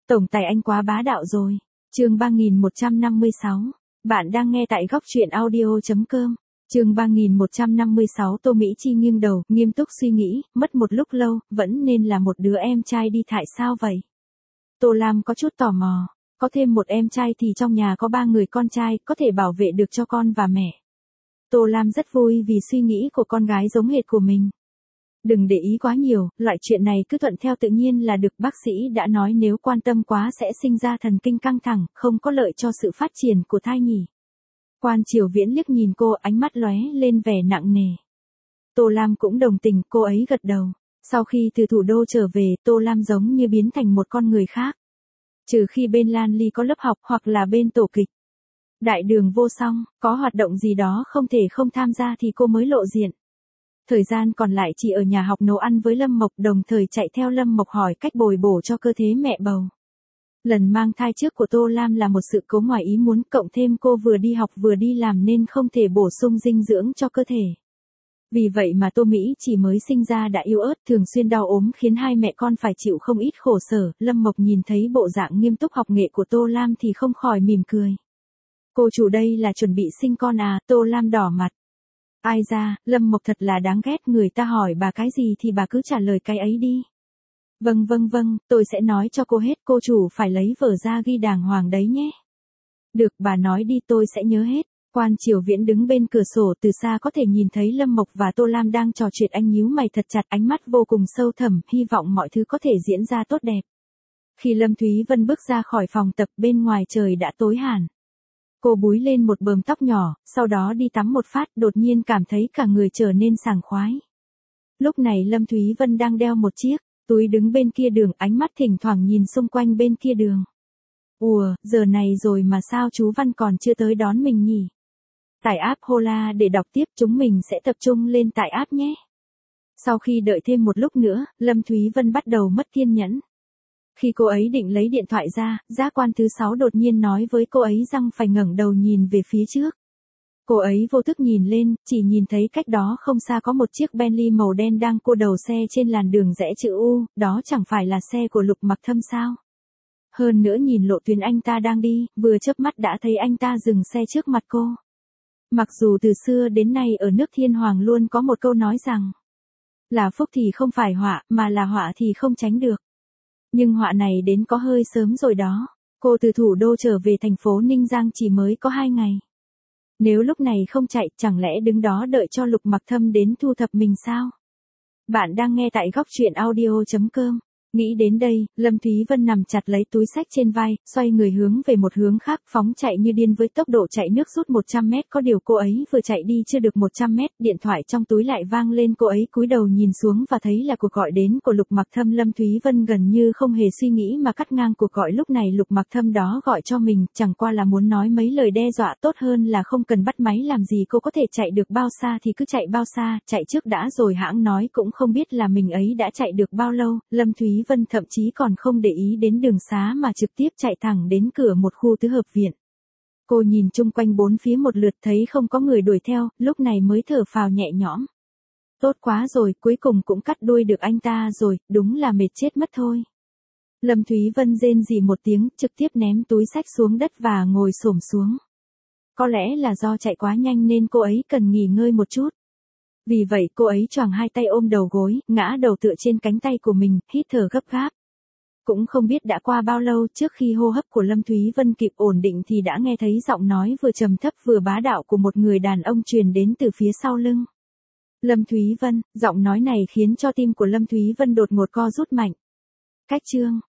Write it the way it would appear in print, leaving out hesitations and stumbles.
Tổng tài anh quá bá đạo rồi. Chương 3156. Bạn đang nghe tại góc truyện audio.com. Chương 3156. Tô Mỹ Chi nghiêng đầu, nghiêm túc suy nghĩ, mất một lúc lâu, vẫn nên là một đứa em trai đi tại sao vậy? Tô Lam có chút tò mò, có thêm một em trai thì trong nhà có 3 người con trai, có thể bảo vệ được cho con và mẹ. Tô Lam rất vui vì suy nghĩ của con gái giống hệt của mình. Đừng để ý quá nhiều, loại chuyện này cứ thuận theo tự nhiên là được, bác sĩ đã nói nếu quan tâm quá sẽ sinh ra thần kinh căng thẳng, không có lợi cho sự phát triển của thai nhỉ. Quan Triều Viễn liếc nhìn cô, ánh mắt lóe lên vẻ nặng nề. Tô Lam cũng đồng tình, cô ấy gật đầu. Sau khi từ thủ đô trở về, Tô Lam giống như biến thành một con người khác. Trừ khi bên Lan Ly có lớp học hoặc là bên tổ kịch. Đại đường vô song, có hoạt động gì đó không thể không tham gia thì cô mới lộ diện. Thời gian còn lại chỉ ở nhà học nấu ăn với Lâm Mộc, đồng thời chạy theo Lâm Mộc hỏi cách bồi bổ cho cơ thể mẹ bầu. Lần mang thai trước của Tô Lam là một sự cố ngoài ý muốn, cộng thêm cô vừa đi học vừa đi làm nên không thể bổ sung dinh dưỡng cho cơ thể. Vì vậy mà Tô Mỹ chỉ mới sinh ra đã yếu ớt, thường xuyên đau ốm khiến hai mẹ con phải chịu không ít khổ sở. Lâm Mộc nhìn thấy bộ dạng nghiêm túc học nghệ của Tô Lam thì không khỏi mỉm cười. Cô chủ đây là chuẩn bị sinh con à? Tô Lam đỏ mặt. Ai ra, Lâm Mộc thật là đáng ghét, người ta hỏi bà cái gì thì bà cứ trả lời cái ấy đi. Vâng, tôi sẽ nói cho cô hết, cô chủ phải lấy vở ra ghi đàng hoàng đấy nhé. Được, bà nói đi tôi sẽ nhớ hết. Quan Triều Viễn đứng bên cửa sổ, từ xa có thể nhìn thấy Lâm Mộc và Tô Lam đang trò chuyện, anh nhíu mày thật chặt, ánh mắt vô cùng sâu thẳm, hy vọng mọi thứ có thể diễn ra tốt đẹp. Khi Lâm Thúy Vân bước ra khỏi phòng tập, bên ngoài trời đã tối hẳn. Cô búi lên một bờm tóc nhỏ, sau đó đi tắm một phát, đột nhiên cảm thấy cả người trở nên sảng khoái. Lúc này Lâm Thúy Vân đang đeo một chiếc túi đứng bên kia đường, ánh mắt thỉnh thoảng nhìn xung quanh bên kia đường. Ủa, giờ này rồi mà sao chú Văn còn chưa tới đón mình nhỉ? Tải app Hola để đọc tiếp, chúng mình sẽ tập trung lên tải app nhé. Sau khi đợi thêm một lúc nữa, Lâm Thúy Vân bắt đầu mất kiên nhẫn. Khi cô ấy định lấy điện thoại ra, giác quan thứ 6 đột nhiên nói với cô ấy rằng phải ngẩng đầu nhìn về phía trước. Cô ấy vô thức nhìn lên, chỉ nhìn thấy cách đó không xa có một chiếc Bentley màu đen đang cua đầu xe trên làn đường rẽ chữ U, đó chẳng phải là xe của Lục Mặc Thâm sao? Hơn nữa nhìn lộ tuyến anh ta đang đi, vừa chớp mắt đã thấy anh ta dừng xe trước mặt cô. Mặc dù từ xưa đến nay ở nước Thiên Hoàng luôn có một câu nói rằng, là phúc thì không phải họa, mà là họa thì không tránh được. Nhưng họa này đến có hơi sớm rồi đó. Cô từ thủ đô trở về thành phố Ninh Giang chỉ mới có 2 ngày. Nếu lúc này không chạy, chẳng lẽ đứng đó đợi cho Lục Mặc Thâm đến thu thập mình sao? Bạn đang nghe tại góc truyện audio.com. Nghĩ đến đây, Lâm Thúy Vân nằm chặt lấy túi xách trên vai, xoay người hướng về một hướng khác, phóng chạy như điên với tốc độ chạy nước rút 100 mét. Có điều cô ấy vừa chạy đi chưa được 100 mét, điện thoại trong túi lại vang lên, cô ấy cúi đầu nhìn xuống và thấy là cuộc gọi đến của Lục Mặc Thâm. Lâm Thúy Vân gần như không hề suy nghĩ mà cắt ngang cuộc gọi. Lúc này Lục Mặc Thâm đó gọi cho mình, chẳng qua là muốn nói mấy lời đe dọa, tốt hơn là không cần bắt máy làm gì, cô có thể chạy được bao xa thì cứ chạy bao xa, chạy trước đã rồi hãng nói, cũng không biết là mình ấy đã chạy được bao lâu. Lâm Thúy Vân thậm chí còn không để ý đến đường xá mà trực tiếp chạy thẳng đến cửa một khu tứ hợp viện. Cô nhìn chung quanh bốn phía một lượt, thấy không có người đuổi theo, lúc này mới thở phào nhẹ nhõm. Tốt quá rồi, cuối cùng cũng cắt đuôi được anh ta rồi, đúng là mệt chết mất thôi. Lâm Thúy Vân rên rỉ một tiếng, trực tiếp ném túi xách xuống đất và ngồi xổm xuống. Có lẽ là do chạy quá nhanh nên cô ấy cần nghỉ ngơi một chút. Vì vậy cô ấy choàng hai tay ôm đầu gối, ngã đầu tựa trên cánh tay của mình, hít thở gấp gáp. Cũng không biết đã qua bao lâu, trước khi hô hấp của Lâm Thúy Vân kịp ổn định thì đã nghe thấy giọng nói vừa trầm thấp vừa bá đạo của một người đàn ông truyền đến từ phía sau lưng. Lâm Thúy Vân, giọng nói này khiến cho tim của Lâm Thúy Vân đột ngột co rút mạnh. Cách chương